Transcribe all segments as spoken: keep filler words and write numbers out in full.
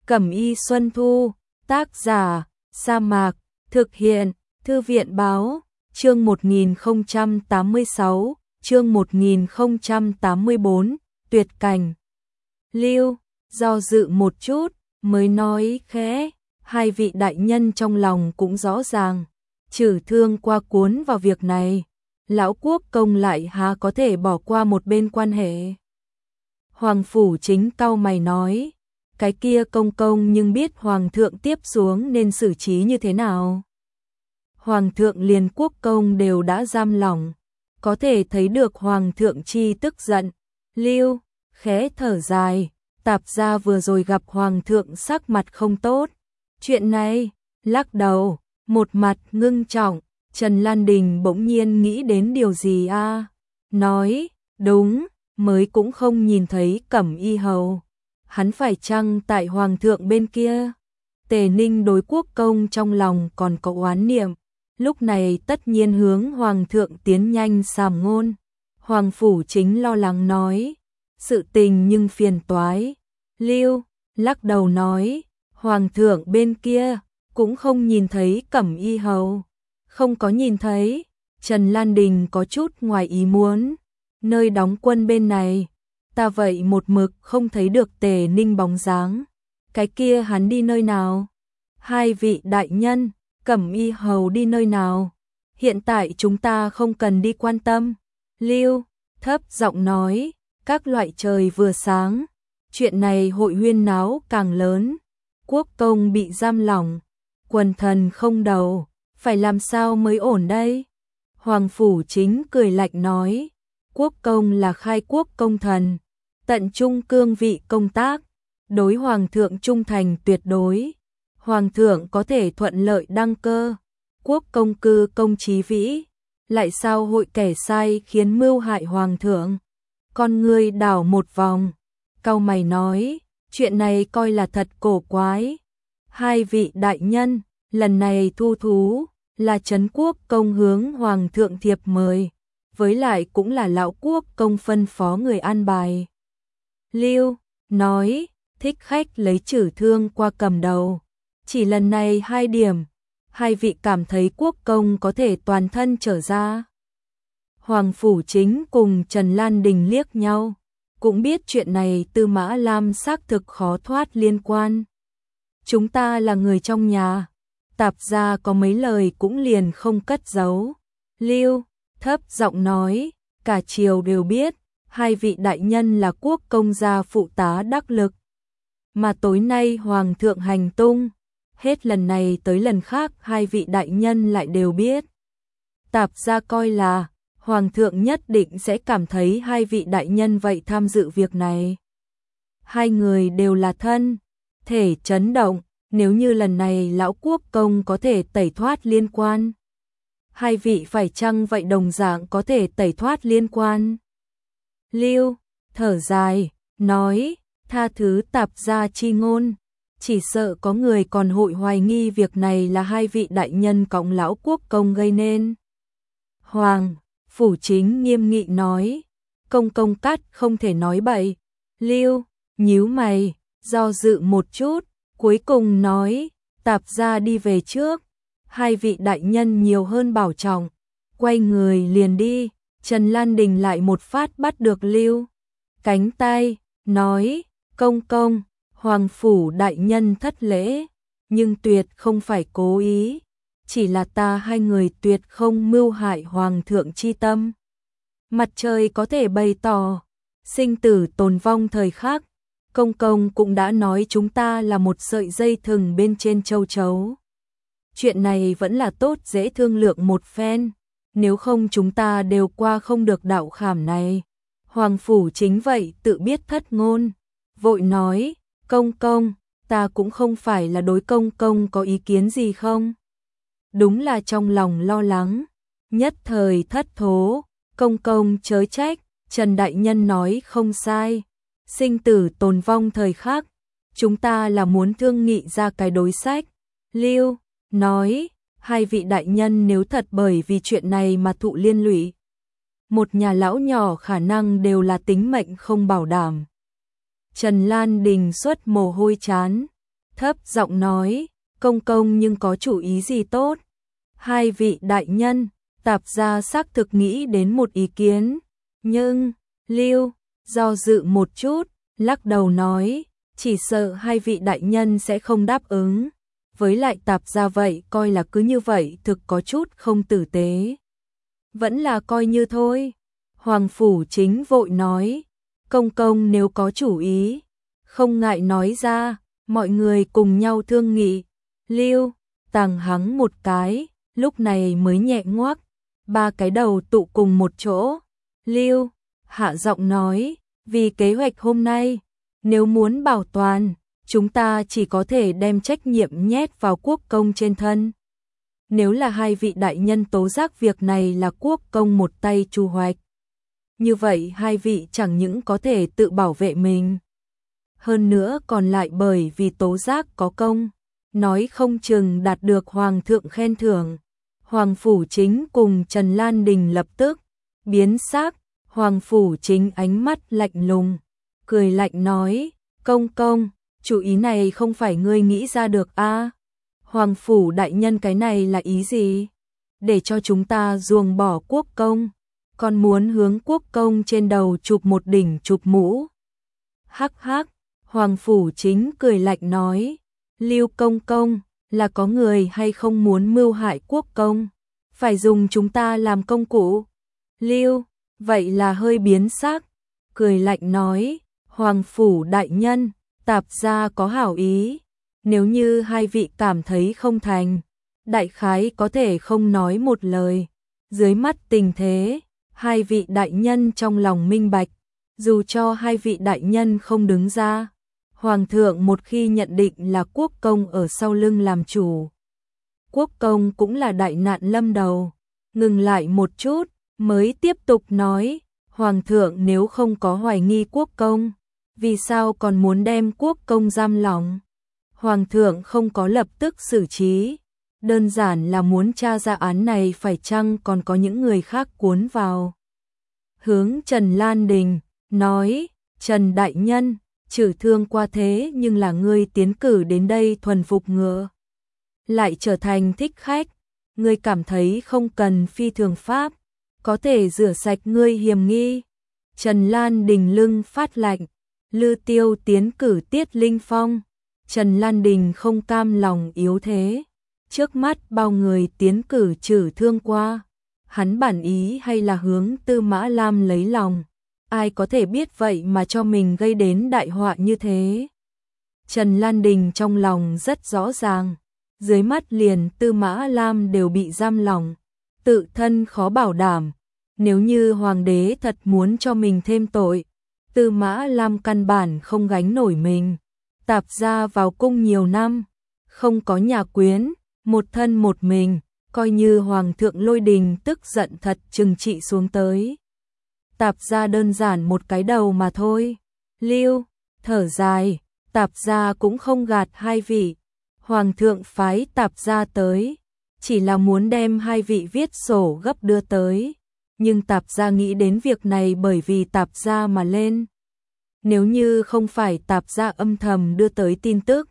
Cẩm Y Xuân Thu, tác giả, Sa Mạc, thực hiện, Thư viện báo, chương một nghìn không trăm tám mươi sáu, chương một nghìn không trăm tám mươi bốn, tuyệt cảnh. Lưu, do dự một chút, mới nói khẽ, hai vị đại nhân trong lòng cũng rõ ràng, Trừ Thương qua cuốn vào việc này, lão quốc công lại há có thể bỏ qua một bên quan hệ. Hoàng Phủ Chính cau mày nói, cái kia công công nhưng biết hoàng thượng tiếp xuống nên xử trí như thế nào. Hoàng thượng liền quốc công đều đã giam lỏng, có thể thấy được hoàng thượng chi tức giận. Lưu, khẽ thở dài, Tạp gia vừa rồi gặp hoàng thượng sắc mặt không tốt. Chuyện này, lắc đầu, một mặt ngưng trọng, Trần Lan Đình bỗng nhiên nghĩ đến điều gì a, à? Nói, đúng, mới cũng không nhìn thấy Cẩm Y hầu. Hắn phải chăng tại hoàng thượng bên kia? Tề Ninh đối quốc công trong lòng còn có oán niệm, lúc này tất nhiên hướng hoàng thượng tiến nhanh sàm ngôn. Hoàng Phủ Chính lo lắng nói, sự tình nhưng phiền toái. Lưu, lắc đầu nói, hoàng thượng bên kia cũng không nhìn thấy Cẩm Y hầu. Không có nhìn thấy. Trần Lan Đình có chút ngoài ý muốn. Nơi đóng quân bên này, ta vậy một mực không thấy được Tề Ninh bóng dáng. Cái kia hắn đi nơi nào? Hai vị đại nhân, Cẩm Y hầu đi nơi nào? Hiện tại chúng ta không cần đi quan tâm. Lưu, thấp giọng nói, các loại trời vừa sáng, chuyện này hội huyên náo càng lớn. Quốc công bị giam lỏng, quần thần không đầu, phải làm sao mới ổn đây? Hoàng Phủ Chính cười lạnh nói, quốc công là khai quốc công thần, tận trung cương vị công tác, đối hoàng thượng trung thành tuyệt đối. Hoàng thượng có thể thuận lợi đăng cơ, quốc công cư công chí vĩ, lại sao hội kẻ sai khiến mưu hại hoàng thượng? Con ngươi đảo một vòng, cau mày nói, chuyện này coi là thật cổ quái. Hai vị đại nhân, lần này thu thú là Trấn quốc công hướng hoàng thượng thiệp mời, với lại cũng là lão quốc công phân phó người an bài. Lưu, nói, thích khách lấy Trừ Thương qua cầm đầu. Chỉ lần này hai điểm, hai vị cảm thấy quốc công có thể toàn thân trở ra. Hoàng Phủ Chính cùng Trần Lan Đình liếc nhau, cũng biết chuyện này Tư Mã Lam xác thực khó thoát liên quan. Chúng ta là người trong nhà, Tạp gia có mấy lời cũng liền không cất giấu. Lưu, thấp giọng nói, cả triều đều biết, hai vị đại nhân là quốc công gia phụ tá đắc lực. Mà tối nay hoàng thượng hành tung, hết lần này tới lần khác hai vị đại nhân lại đều biết. Tạp gia coi là, hoàng thượng nhất định sẽ cảm thấy hai vị đại nhân vậy tham dự việc này. Hai người đều là thân, thể chấn động, nếu như lần này lão quốc công có thể tẩy thoát liên quan. Hai vị phải chăng vậy đồng dạng có thể tẩy thoát liên quan? Lưu, thở dài, nói, tha thứ Tạp gia chi ngôn, chỉ sợ có người còn hội hoài nghi việc này là hai vị đại nhân cộng lão quốc công gây nên. Hoàng Phủ Chính nghiêm nghị nói, công công cắt không thể nói bậy. Lưu, nhíu mày, do dự một chút, cuối cùng nói, Tạp gia đi về trước, hai vị đại nhân nhiều hơn bảo trọng, quay người liền đi. Trần Lan Đình lại một phát bắt được Lưu cánh tay, nói, công công, Hoàng Phủ đại nhân thất lễ, nhưng tuyệt không phải cố ý, chỉ là ta hai người tuyệt không mưu hại hoàng thượng chi tâm. Mặt trời có thể bày tỏ, sinh tử tồn vong thời khắc, công công cũng đã nói chúng ta là một sợi dây thừng bên trên châu chấu. Chuyện này vẫn là tốt dễ thương lượng một phen, nếu không chúng ta đều qua không được đạo khảm này. Hoàng Phủ Chính vậy tự biết thất ngôn, vội nói, công công, ta cũng không phải là đối công công có ý kiến gì không? Đúng là trong lòng lo lắng, nhất thời thất thố, công công chớ trách, Trần Đại Nhân nói không sai, sinh tử tồn vong thời khắc, chúng ta là muốn thương nghị ra cái đối sách. Lưu, nói, hai vị đại nhân nếu thật bởi vì chuyện này mà thụ liên lụy, một nhà lão nhỏ khả năng đều là tính mệnh không bảo đảm. Trần Lan Đình xuất mồ hôi chán, thấp giọng nói, công công nhưng có chủ ý gì tốt? Hai vị đại nhân, Tạp gia xác thực nghĩ đến một ý kiến, nhưng Lưu do dự một chút, lắc đầu nói, chỉ sợ hai vị đại nhân sẽ không đáp ứng. Với lại Tạp gia vậy coi là cứ như vậy thực có chút không tử tế. Vẫn là coi như thôi. Hoàng Phủ Chính vội nói, công công nếu có chủ ý, không ngại nói ra, mọi người cùng nhau thương nghị. Lưu tàng hắng một cái, lúc này mới nhẹ ngoác, ba cái đầu tụ cùng một chỗ. Lưu hạ giọng nói, vì kế hoạch hôm nay, nếu muốn bảo toàn, chúng ta chỉ có thể đem trách nhiệm nhét vào quốc công trên thân. Nếu là hai vị đại nhân tố giác việc này là quốc công một tay chu hoạch, như vậy hai vị chẳng những có thể tự bảo vệ mình, hơn nữa còn lại bởi vì tố giác có công, nói không chừng đạt được hoàng thượng khen thưởng. Hoàng Phủ Chính cùng Trần Lan Đình lập tức biến sắc. Hoàng Phủ Chính ánh mắt lạnh lùng, cười lạnh nói, công công, chủ ý này không phải ngươi nghĩ ra được a? À? Hoàng Phủ đại nhân cái này là ý gì? Để cho chúng ta ruồng bỏ quốc công, còn muốn hướng quốc công trên đầu chụp một đỉnh chụp mũ. Hắc hắc, Hoàng Phủ Chính cười lạnh nói, Lưu công công, là có người hay không muốn mưu hại quốc công, phải dùng chúng ta làm công cụ. Lưu vậy là hơi biến sắc, cười lạnh nói, Hoàng Phủ đại nhân, Tạp gia có hảo ý, nếu như hai vị cảm thấy không thành, đại khái có thể không nói một lời. Dưới mắt tình thế, hai vị đại nhân trong lòng minh bạch, dù cho hai vị đại nhân không đứng ra, Hoàng thượng một khi nhận định là quốc công ở sau lưng làm chủ, quốc công cũng là đại nạn lâm đầu. Ngừng lại một chút, mới tiếp tục nói, Hoàng thượng nếu không có hoài nghi quốc công, vì sao còn muốn đem quốc công giam lỏng? Hoàng thượng không có lập tức xử trí, đơn giản là muốn tra ra án này phải chăng còn có những người khác cuốn vào. Hướng Trần Lan Đình, nói, Trần Đại Nhân, trừ thương qua thế nhưng là ngươi tiến cử đến đây thuần phục ngựa, lại trở thành thích khách, ngươi cảm thấy không cần phi thường pháp, có thể rửa sạch ngươi hiểm nghi. Trần Lan Đình lưng phát lạnh, Lư Tiêu tiến cử Tiết Linh Phong, Trần Lan Đình không cam lòng yếu thế, trước mắt bao người tiến cử trừ thương qua, hắn bản ý hay là hướng Tư Mã Lam lấy lòng, ai có thể biết vậy mà cho mình gây đến đại họa như thế. Trần Lan Đình trong lòng rất rõ ràng, dưới mắt liền Tư Mã Lam đều bị giam lỏng, tự thân khó bảo đảm, nếu như hoàng đế thật muốn cho mình thêm tội, Tư Mã Lam căn bản không gánh nổi mình. Tạp gia vào cung nhiều năm, không có nhà quyến, một thân một mình, coi như hoàng thượng Lôi Đình tức giận thật trừng trị xuống tới. Tạp gia đơn giản một cái đầu mà thôi. Lưu thở dài, Tạp gia cũng không gạt hai vị. Hoàng thượng phái Tạp gia tới, chỉ là muốn đem hai vị viết sổ gấp đưa tới, nhưng Tạp gia nghĩ đến việc này bởi vì Tạp gia mà lên. Nếu như không phải Tạp gia âm thầm đưa tới tin tức,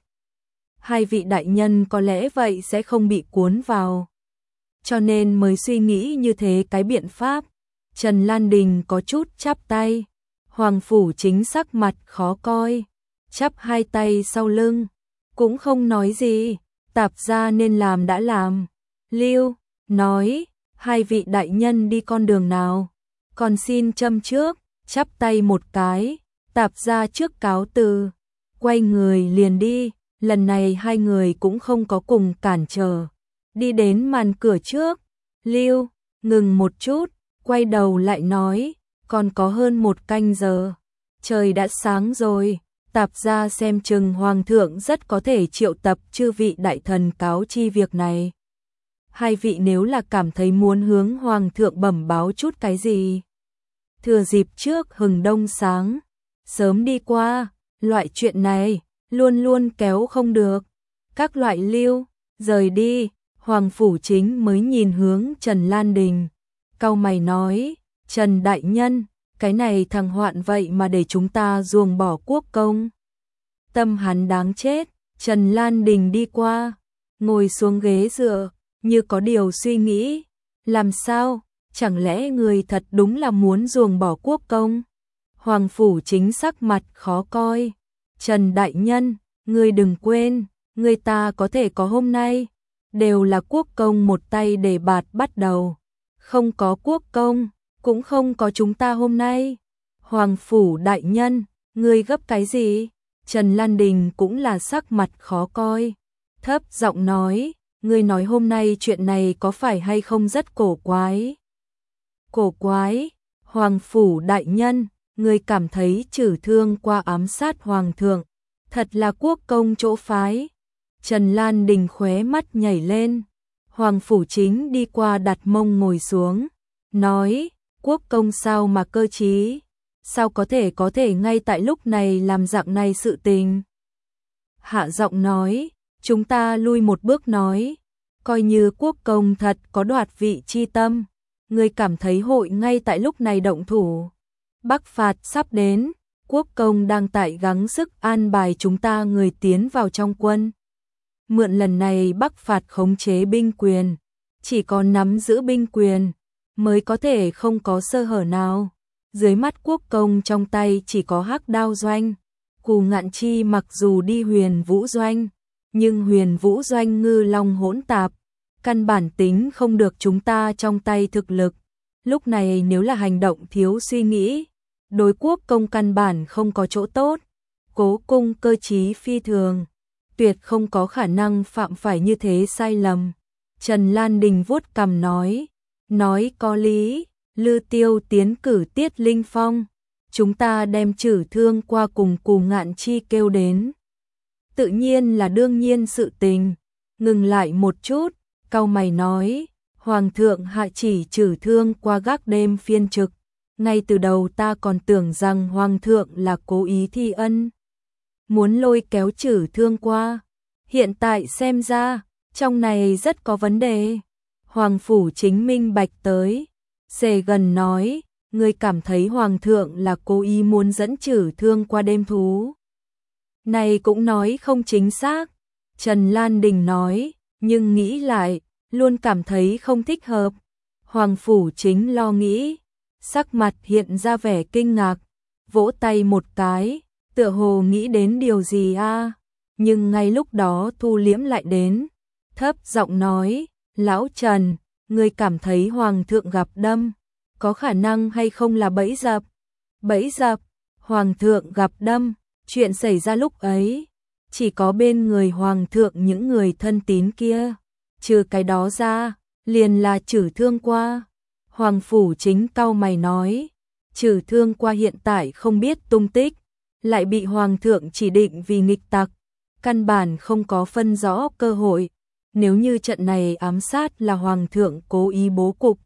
hai vị đại nhân có lẽ vậy sẽ không bị cuốn vào, cho nên mới suy nghĩ như thế cái biện pháp. Trần Lan Đình có chút chắp tay, Hoàng Phủ Chính sắc mặt khó coi, chắp hai tay sau lưng, cũng không nói gì, Tạp gia nên làm đã làm. Lưu nói, hai vị đại nhân đi con đường nào, còn xin châm trước, chắp tay một cái, Tạp gia trước cáo từ, quay người liền đi. Lần này hai người cũng không có cùng cản trở, đi đến màn cửa trước. Lưu ngừng một chút, quay đầu lại nói, còn có hơn một canh giờ, trời đã sáng rồi, Tạp gia xem chừng hoàng thượng rất có thể triệu tập chư vị đại thần cáo chi việc này. Hai vị nếu là cảm thấy muốn hướng hoàng thượng bẩm báo chút cái gì, thừa dịp trước hừng đông sáng, sớm đi qua, loại chuyện này luôn luôn kéo không được. Các loại Lưu rời đi, Hoàng Phủ Chính mới nhìn hướng Trần Lan Đình, cau mày nói, Trần Đại Nhân, cái này thằng hoạn vậy mà để chúng ta ruồng bỏ quốc công. Tâm hắn đáng chết, Trần Lan Đình đi qua, ngồi xuống ghế dựa, như có điều suy nghĩ. Làm sao? Chẳng lẽ người thật đúng là muốn ruồng bỏ quốc công? Hoàng Phủ Chính sắc mặt khó coi. Trần Đại Nhân, ngươi đừng quên, người ta có thể có hôm nay, đều là quốc công một tay đề bạt bắt đầu. Không có quốc công, cũng không có chúng ta hôm nay. Hoàng Phủ Đại Nhân, ngươi gấp cái gì? Trần Lan Đình cũng là sắc mặt khó coi. Thấp giọng nói, ngươi nói hôm nay chuyện này có phải hay không rất cổ quái? Cổ quái? Hoàng Phủ Đại Nhân, ngươi cảm thấy Trử Thương qua ám sát Hoàng thượng, thật là quốc công chỗ phái. Trần Lan Đình khóe mắt nhảy lên. Hoàng Phủ Chính đi qua đặt mông ngồi xuống, nói, quốc công sao mà cơ trí, sao có thể có thể ngay tại lúc này làm dạng này sự tình. Hạ giọng nói, chúng ta lui một bước nói, coi như quốc công thật có đoạt vị chi tâm, người cảm thấy hội ngay tại lúc này động thủ. Bắc phạt sắp đến, quốc công đang tại gắng sức an bài chúng ta người tiến vào trong quân. Mượn lần này Bắc phạt khống chế binh quyền, chỉ có nắm giữ binh quyền mới có thể không có sơ hở nào. Dưới mắt quốc công trong tay chỉ có Hắc Đao doanh, Cù Ngạn Chi mặc dù đi Huyền Vũ doanh, nhưng Huyền Vũ doanh ngư long hỗn tạp, căn bản tính không được chúng ta trong tay thực lực. Lúc này nếu là hành động thiếu suy nghĩ, đối quốc công căn bản không có chỗ tốt. Cố Cung cơ trí phi thường, tuyệt không có khả năng phạm phải như thế sai lầm. Trần Lan Đình vuốt cằm nói, nói có lý. Lư Tiêu tiến cử Tiết Linh Phong, chúng ta đem Trử Thương qua cùng Cù Ngạn Chi kêu đến. Tự nhiên là đương nhiên sự tình. Ngừng lại một chút, cau mày nói, Hoàng thượng hạ chỉ Trử Thương qua gác đêm phiên trực. Ngay từ đầu ta còn tưởng rằng Hoàng thượng là cố ý thi ân, muốn lôi kéo Trử Thương qua. Hiện tại xem ra, trong này rất có vấn đề. Hoàng Phủ Chính minh bạch tới. Xề gần nói, ngươi cảm thấy Hoàng thượng là cố ý muốn dẫn Trử Thương qua đêm thú. Này cũng nói không chính xác. Trần Lan Đình nói, nhưng nghĩ lại, luôn cảm thấy không thích hợp. Hoàng Phủ Chính lo nghĩ, sắc mặt hiện ra vẻ kinh ngạc, vỗ tay một cái, tựa hồ nghĩ đến điều gì a, à? Nhưng ngay lúc đó thu liễm lại đến, thấp giọng nói, lão Trần, ngươi cảm thấy Hoàng thượng gặp đâm, có khả năng hay không là bẫy dập? Bẫy dập, Hoàng thượng gặp đâm, chuyện xảy ra lúc ấy, chỉ có bên người Hoàng thượng những người thân tín kia, trừ cái đó ra, liền là Trử Thương qua. Hoàng Phủ Chính cau mày nói, Trử Thương qua hiện tại không biết tung tích, lại bị Hoàng thượng chỉ định vì nghịch tặc, căn bản không có phân rõ cơ hội. Nếu như trận này ám sát là Hoàng thượng cố ý bố cục,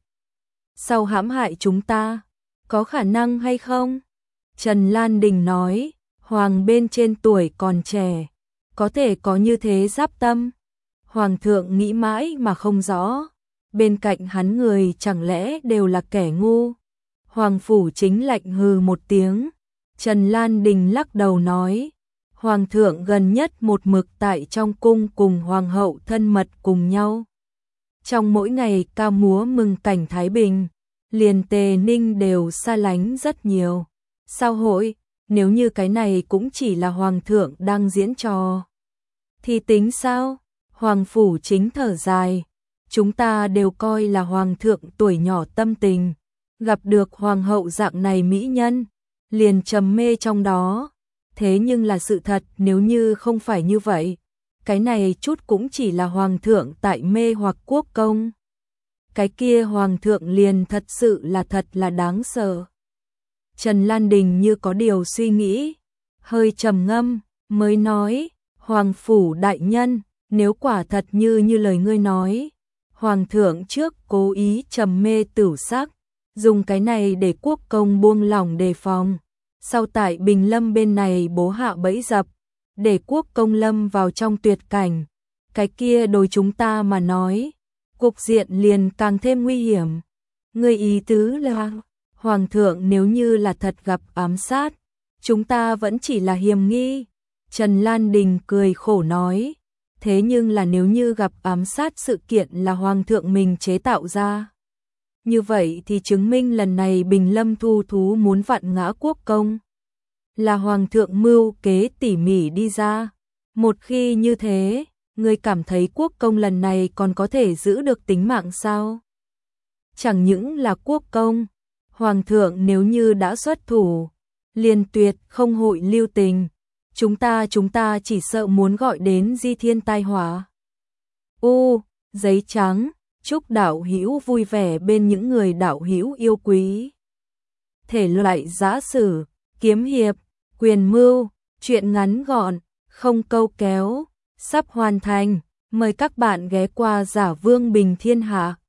sau hãm hại chúng ta, có khả năng hay không? Trần Lan Đình nói, Hoàng bên trên tuổi còn trẻ, có thể có như thế giáp tâm. Hoàng thượng nghĩ mãi mà không rõ, bên cạnh hắn người chẳng lẽ đều là kẻ ngu. Hoàng Phủ Chính lạnh hừ một tiếng. Trần Lan Đình lắc đầu nói, Hoàng thượng gần nhất một mực tại trong cung cùng Hoàng hậu thân mật cùng nhau. Trong mỗi ngày ca múa mừng cảnh Thái Bình, liền Tề Ninh đều xa lánh rất nhiều. Sao hội, nếu như cái này cũng chỉ là Hoàng thượng đang diễn trò, thì tính sao? Hoàng Phủ Chính thở dài, chúng ta đều coi là Hoàng thượng tuổi nhỏ tâm tình, gặp được Hoàng hậu dạng này mỹ nhân, liền trầm mê trong đó. Thế nhưng là sự thật nếu như không phải như vậy, cái này chút cũng chỉ là Hoàng thượng tại mê hoặc quốc công. Cái kia Hoàng thượng liền thật sự là thật là đáng sợ. Trần Lan Đình như có điều suy nghĩ, hơi trầm ngâm, mới nói, Hoàng Phủ Đại Nhân, nếu quả thật như như lời ngươi nói, Hoàng thượng trước cố ý trầm mê tửu sắc, dùng cái này để quốc công buông lỏng đề phòng. Sau tại Bình Lâm bên này bố hạ bẫy dập, để quốc công lâm vào trong tuyệt cảnh, cái kia đối chúng ta mà nói, cục diện liền càng thêm nguy hiểm. Người ý tứ là, Hoàng thượng nếu như là thật gặp ám sát, chúng ta vẫn chỉ là hiềm nghi, Trần Lan Đình cười khổ nói, thế nhưng là nếu như gặp ám sát sự kiện là Hoàng thượng mình chế tạo ra. Như vậy thì chứng minh lần này Bình Lâm Thu Thú muốn vặn ngã quốc công. Là Hoàng thượng mưu kế tỉ mỉ đi ra. Một khi như thế, ngươi cảm thấy quốc công lần này còn có thể giữ được tính mạng sao? Chẳng những là quốc công, Hoàng thượng nếu như đã xuất thủ, liền tuyệt không hội lưu tình. Chúng ta chúng ta chỉ sợ muốn gọi đến di thiên tai họa. U, giấy trắng, chúc đạo hữu vui vẻ bên những người đạo hữu yêu quý. Thể loại giã sử, kiếm hiệp, quyền mưu, truyện ngắn gọn, không câu kéo, sắp hoàn thành. Mời các bạn ghé qua Giả Vương Bình Thiên Hạ.